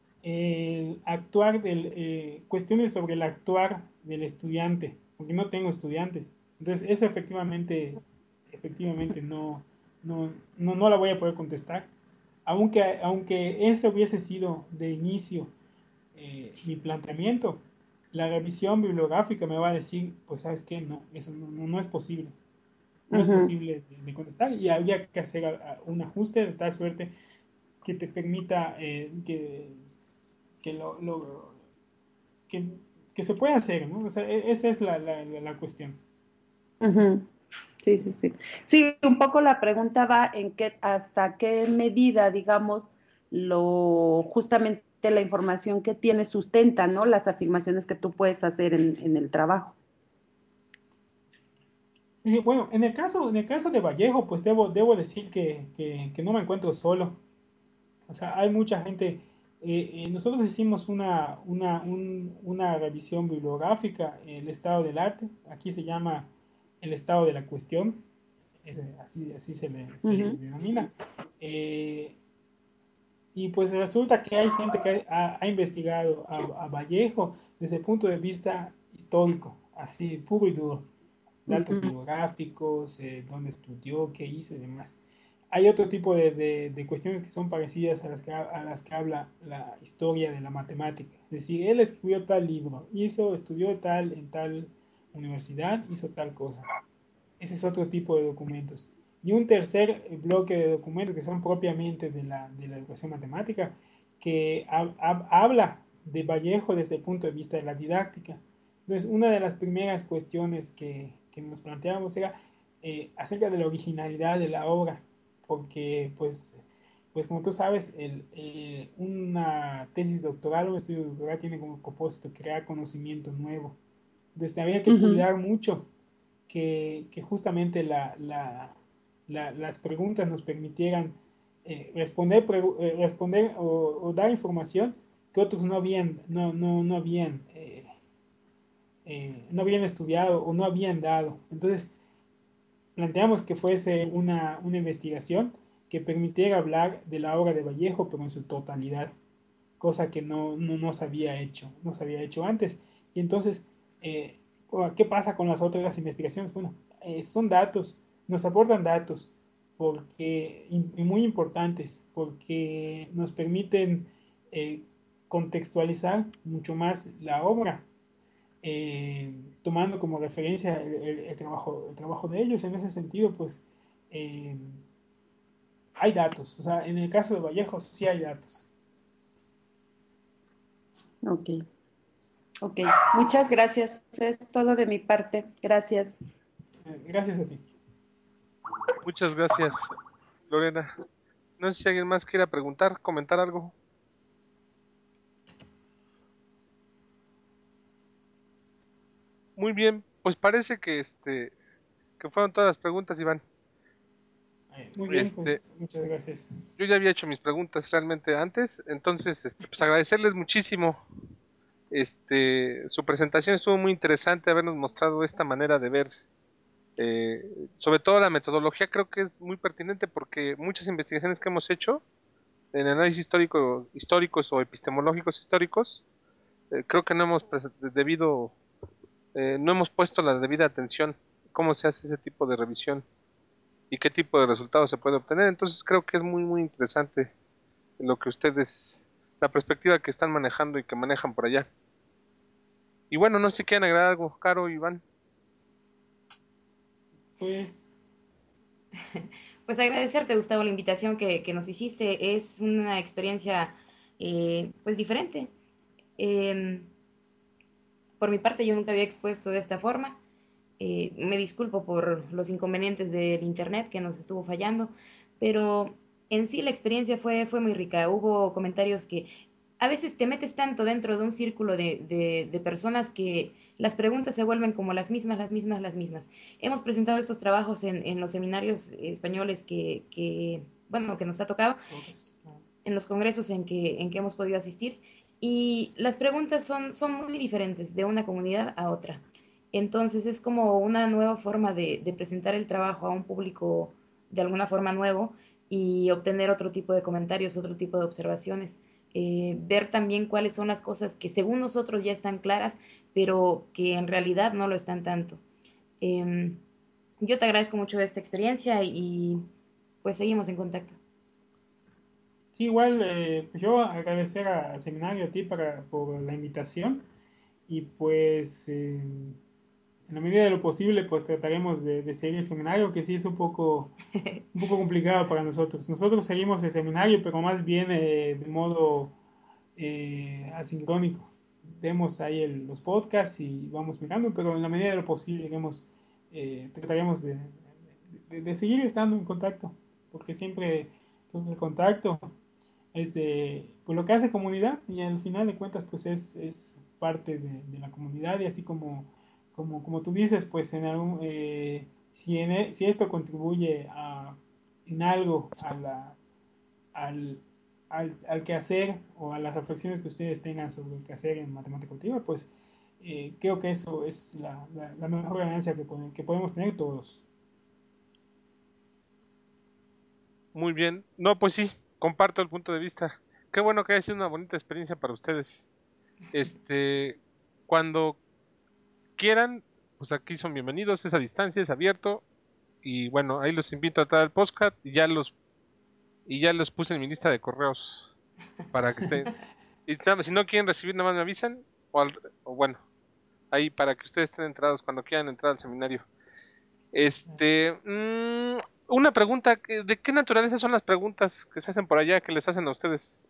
cuestiones sobre el actuar del estudiante, porque no tengo estudiantes. Entonces, eso efectivamente no la voy a poder contestar. Aunque ese hubiese sido de inicio mi planteamiento, la revisión bibliográfica me va a decir, pues sabes qué, no, eso no es posible. No es ujú, posible de contestar y habría que hacer un ajuste de tal suerte que te permita que, lo, lo- que, que se pueda hacer, ¿no? O sea, esa es la cuestión. ujú. Sí, sí, sí. Sí, un poco la pregunta va en qué, hasta qué medida, digamos, justamente la información que tienes sustenta, ¿no? Las afirmaciones que tú puedes hacer en el trabajo. Y bueno, en el caso de Vallejo, pues debo decir que no me encuentro solo. O sea, hay mucha gente. Nosotros hicimos una revisión bibliográfica, el estado del arte. Aquí se llama el estado de la cuestión. Así se le Ujú, denomina. Eh, y pues resulta que hay gente que ha investigado a Vallejo desde el punto de vista histórico, así puro y duro. Datos ujú, biográficos, dónde estudió, qué hizo y demás. Hay otro tipo de cuestiones que son parecidas a las que habla la historia de la matemática. Es decir, él escribió tal libro, estudió en tal universidad, hizo tal cosa. Ese es otro tipo de documentos. Y un tercer bloque de documentos que son propiamente de la educación matemática, que habla de Vallejo desde el punto de vista de la didáctica. Entonces, una de las primeras cuestiones que nos planteábamos era acerca de la originalidad de la obra. porque pues como tú sabes, una tesis doctoral o un estudio doctoral tiene como propósito crear conocimiento nuevo. Entonces había que Ujú. cuidar mucho que justamente las preguntas nos permitieran responder o dar información que otros no habían estudiado o no habían dado. Entonces, planteamos que fuese Sí. una investigación que permitiera hablar de la obra de Vallejo, pero en su totalidad, cosa que no se había hecho, no se había hecho antes. Y entonces, eh, ¿qué pasa con las otras investigaciones? Bueno, son datos, nos aportan datos y muy importantes, porque nos permiten contextualizar mucho más la obra, tomando como referencia el trabajo de ellos. En ese sentido, pues eh, hay datos. O sea, en el caso de Vallejo sí hay datos. Ok, ok. Muchas gracias. Es todo de mi parte. Gracias. Gracias a ti. Muchas gracias, Lorena. No sé si alguien más quiera preguntar, comentar algo. Muy bien, pues parece que que fueron todas las preguntas, Iván. Muy bien, Este, pues muchas gracias. yo ya había hecho mis preguntas realmente antes, entonces pues agradecerles muchísimo. Su presentación estuvo muy interesante, habernos mostrado esta manera de ver, eh, sobre todo la metodología creo que es muy pertinente porque muchas investigaciones que hemos hecho en análisis históricos o epistemológicos históricos, creo que no hemos no hemos puesto la debida atención cómo se hace ese tipo de revisión y qué tipo de resultados se puede obtener. Entonces creo que es muy muy interesante lo que ustedes, la perspectiva que están manejando y que manejan por allá. Y bueno, no sé si quieren agregar algo, Caro, Iván. Pues Pues agradecerte, Gustavo, la invitación que nos hiciste. Es una experiencia pues diferente. Eh, por mi parte, yo nunca había expuesto de esta forma. Me disculpo por los inconvenientes del internet que nos estuvo fallando, pero en sí la experiencia fue muy rica. Hubo comentarios que a veces te metes tanto dentro de un círculo de personas que las preguntas se vuelven como las mismas, las mismas, las mismas. Hemos presentado estos trabajos en los seminarios españoles bueno, que nos ha tocado, todos, ¿no? en los congresos en que hemos podido asistir, y las preguntas son muy diferentes de una comunidad a otra. Entonces es como una nueva forma de presentar el trabajo a un público de alguna forma nuevo y obtener otro tipo de comentarios, otro tipo de observaciones. Ver también cuáles son las cosas que según nosotros ya están claras, pero que en realidad no lo están tanto. Eh, yo te agradezco mucho esta experiencia y pues seguimos en contacto. Sí, igual, pues yo agradecer al seminario, a ti por la invitación y pues en la medida de lo posible pues trataremos de seguir el seminario, que sí es un poco complicado para nosotros. Nosotros seguimos el seminario, pero más bien de modo asincrónico. Vemos ahí los podcasts y vamos mirando, pero en la medida de lo posible trataremos de seguir estando en contacto, porque siempre creo que el contacto es pues lo que hace comunidad y al final de cuentas pues es parte de la comunidad y así como tú dices, pues si esto contribuye en algo al, al quehacer o a las reflexiones que ustedes tengan sobre el quehacer en matemática cultiva, pues creo que eso es la mejor ganancia que podemos tener todos. Muy bien. No, pues sí, comparto el punto de vista. Qué bueno que haya sido una bonita experiencia para ustedes. Cuando quieran, pues aquí son bienvenidos, es a distancia, es abierto. Y bueno, ahí los invito a traer el podcast y ya los puse en mi lista de correos para que estén. Y nada más, si no quieren recibir, nada más me avisan. O bueno, ahí para que ustedes estén entrados cuando quieran entrar al seminario. Una pregunta, ¿de qué naturaleza son las preguntas que se hacen por allá, que les hacen a ustedes?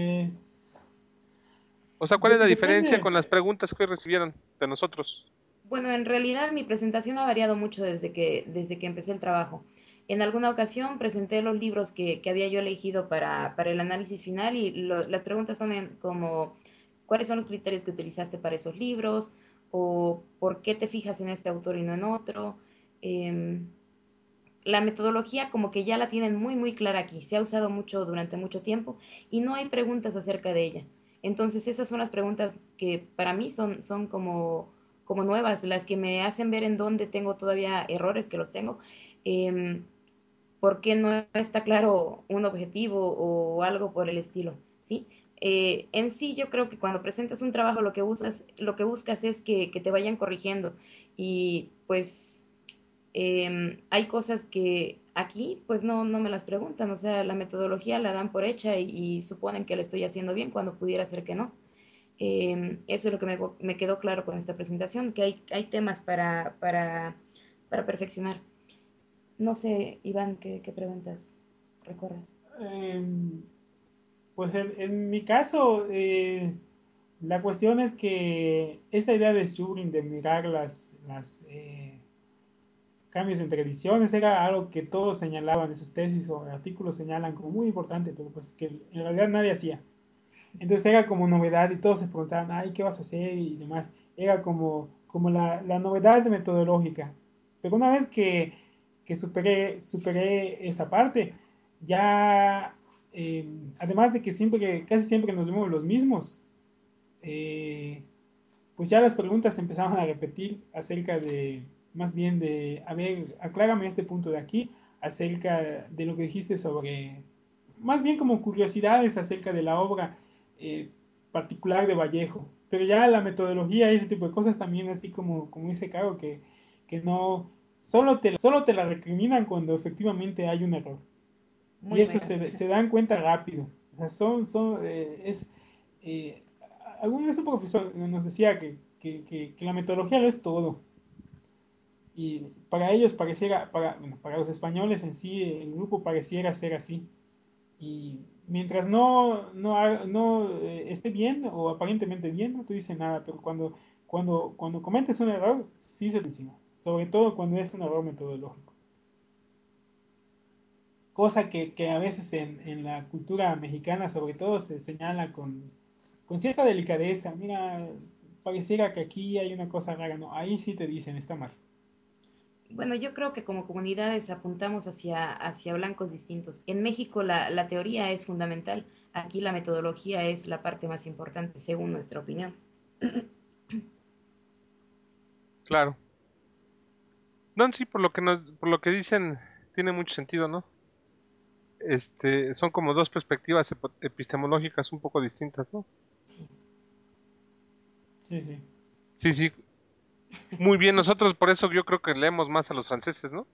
Pues O sea, ¿cuál es la diferencia depende. con las preguntas que recibieron de nosotros? Bueno, en realidad mi presentación ha variado mucho desde que empecé el trabajo. En alguna ocasión presenté los libros que había yo elegido para el análisis final y las preguntas son como, ¿cuáles son los criterios que utilizaste para esos libros? ¿O por qué te fijas en este autor y no en otro? Em, la metodología como que ya la tienen muy, muy clara aquí. Se ha usado mucho durante mucho tiempo y no hay preguntas acerca de ella. Entonces esas son las preguntas que para mí son como nuevas, las que me hacen ver en dónde tengo todavía errores, que los tengo. Eh, ¿Por qué no está claro un objetivo o algo por el estilo? ¿Sí? En sí yo creo que cuando presentas un trabajo lo que buscas es que te vayan corrigiendo y pues hay cosas que aquí pues no me las preguntan, o sea, la metodología la dan por hecha y suponen que la estoy haciendo bien cuando pudiera ser que no. Eso es lo que me quedó claro con esta presentación, que hay temas para perfeccionar. No sé, Iván, ¿qué preguntas recuerdas? Em, pues en mi caso, la cuestión es que esta idea de Turing de mirar las cambios entre ediciones era algo que todos señalaban en sus tesis o artículos señalan como muy importante, pero pues que en realidad nadie hacía. Entonces era como novedad y todos se preguntaban, ay, ¿qué vas a hacer? Y demás. Era como la novedad metodológica. Pero una vez que superé esa parte, ya, además de que casi siempre nos vemos los mismos, eh, pues ya las preguntas se empezaban a repetir acerca de, más bien de, a ver, aclárame este punto de aquí, acerca de lo que dijiste sobre, más bien como curiosidades acerca de la obra eh, particular de Vallejo. Pero ya la metodología y ese tipo de cosas también, así como dice Caro, que no, solo te la recriminan cuando efectivamente hay un error. Y Muy eso mega. se dan cuenta rápido. O sea, eh, alguna vez un profesor nos decía que la metodología lo es todo. Y para ellos pareciera, bueno, para los españoles en sí, el grupo pareciera ser así. Y mientras no esté bien o aparentemente bien, no te dice nada. Pero cuando cometes un error, sí se te encima. Sobre todo cuando es un error metodológico. Cosa que a veces en la cultura mexicana sobre todo se señala con cierta delicadeza. Mira, pareciera que aquí hay una cosa rara. No, ahí sí te dicen, está mal. Bueno, yo creo que como comunidades apuntamos hacia blancos distintos. En México la teoría es fundamental, aquí la metodología es la parte más importante, según nuestra opinión. Claro. No, sí, por lo que dicen, tiene mucho sentido, ¿no? Son como dos perspectivas epistemológicas un poco distintas, ¿no? Sí. Sí, sí. Sí, sí, muy bien. Sí. Nosotros por eso yo creo que leemos más a los franceses, ¿no?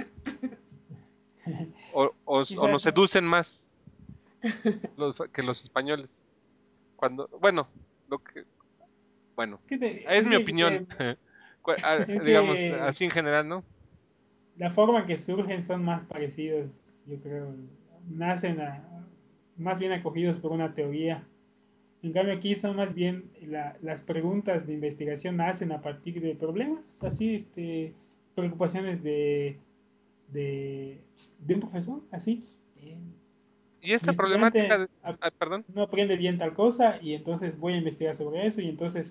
O Quizás nos sí. seducen más que los españoles. Bueno, lo que, bueno, Es que, es mi opinión, es digamos, que así en general, ¿no? la forma en que surgen son más parecidos, yo creo. Nacen más bien acogidos por una teoría. En cambio aquí son más bien las preguntas de investigación nacen a partir de problemas, así, preocupaciones de, de un profesor, así. Y Mi esta problemática, estudiante perdón, no aprende bien tal cosa y entonces voy a investigar sobre eso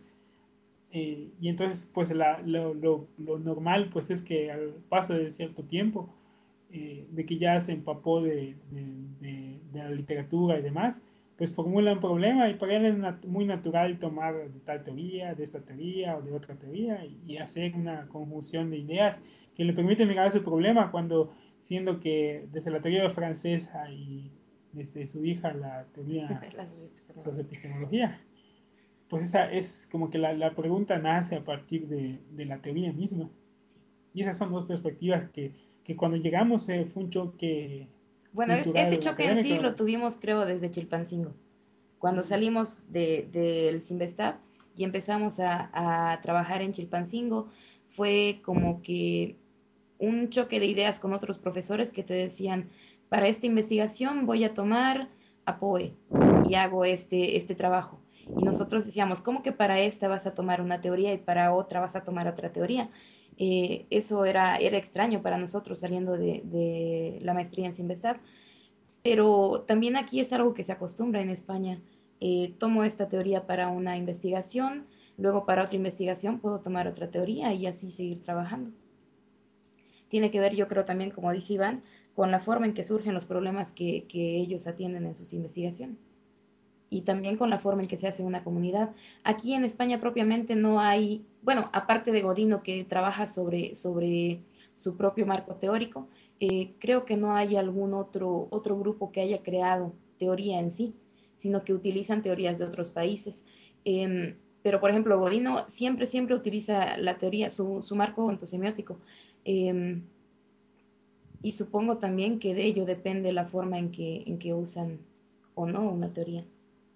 y entonces pues lo normal pues es que al paso de cierto tiempo, de que ya se empapó de la literatura y demás, pues formula un problema y para él es muy natural tomar de tal teoría, de esta teoría o de otra teoría y hacer una conjunción de ideas que le permite mirar su problema cuando siendo que desde la teoría francesa y desde su hija la teoría La socioepistemología. socioepistemología, pues esa es como que la pregunta nace a partir de la teoría misma. Y esas son dos perspectivas que cuando llegamos fue un choque Bueno, ese cultural choque en sí académico. lo tuvimos, creo, desde Chilpancingo. Cuando salimos del Sinvestap y empezamos a trabajar en Chilpancingo, fue como que un choque de ideas con otros profesores que te decían, para esta investigación voy a tomar a Poe y hago este trabajo. Y nosotros decíamos, ¿cómo que para esta vas a tomar una teoría y para otra vas a tomar otra teoría? Eso era extraño para nosotros saliendo de la maestría en Sinvestab, pero también aquí es algo que se acostumbra en España. Tomo esta teoría para una investigación, luego para otra investigación puedo tomar otra teoría y así seguir trabajando. Tiene que ver, yo creo también, como dice Iván, con la forma en que surgen los problemas que ellos atienden en sus investigaciones y también con la forma en que se hace una comunidad. Aquí en España propiamente no hay, bueno, aparte de Godino que trabaja sobre su propio marco teórico, creo que no hay algún otro grupo que haya creado teoría en sí, sino que utilizan teorías de otros países. Pero, por ejemplo, Godino siempre utiliza la teoría, su marco ontosemiótico. Eh, y supongo también que de ello depende la forma en que usan o no una teoría.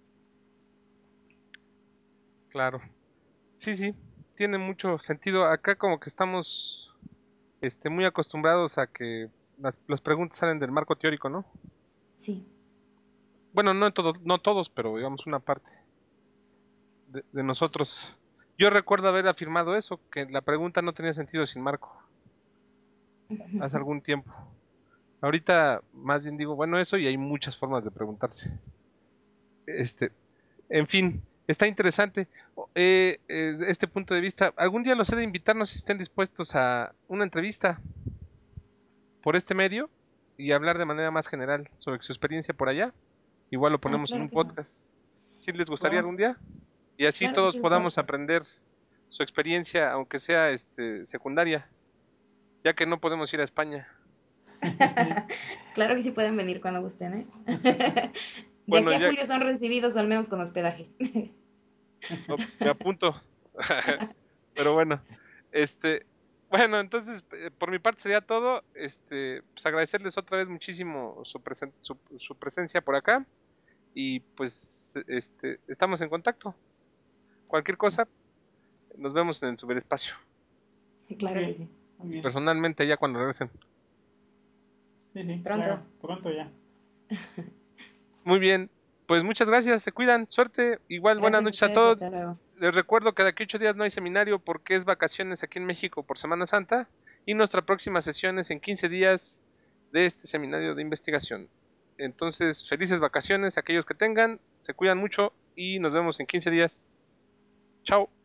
Claro. Sí, sí, tiene mucho sentido. Acá como que estamos muy acostumbrados a que las preguntas salen del marco teórico, ¿no? Sí. Bueno, no en no todos, pero digamos una parte de nosotros. Yo recuerdo haber afirmado eso, que la pregunta no tenía sentido sin marco, hace algún tiempo. Ahorita más bien digo, bueno, eso y hay muchas formas de preguntarse. Este, en fin, está interesante este punto de vista. Algún día los he de invitarnos si estén dispuestos a una entrevista por este medio y hablar de manera más general sobre su experiencia por allá. Igual lo Ah, ponemos en claro un que sí. podcast. ¿Sí les gustaría Wow, algún día? Y así claro que todos sí, Gustavo. podamos aprender su experiencia, aunque sea secundaria, ya que no podemos ir a España. Claro que sí pueden venir cuando gusten, ¿eh? De Bueno, aquí a ya julio son recibidos al menos con hospedaje. me apunto. Pero bueno, este, bueno, entonces por mi parte sería todo. Pues agradecerles otra vez muchísimo su presencia por acá y pues estamos en contacto. Cualquier cosa, nos vemos en el ciberespacio Muy Claro que bien, sí. muy y bien. personalmente ya cuando regresen. Sí, sí, Pronto. claro, pronto ya. Muy bien, pues muchas gracias, se cuidan, suerte, igual buenas Gracias a noches a ustedes y todos. hasta luego. Les recuerdo que de aquí a 8 días no hay seminario porque es vacaciones aquí en México por Semana Santa y nuestra próxima sesión es en 15 días de este seminario de investigación. Entonces, felices vacaciones a aquellos que tengan, se cuidan mucho y nos vemos en 15 días. Chao.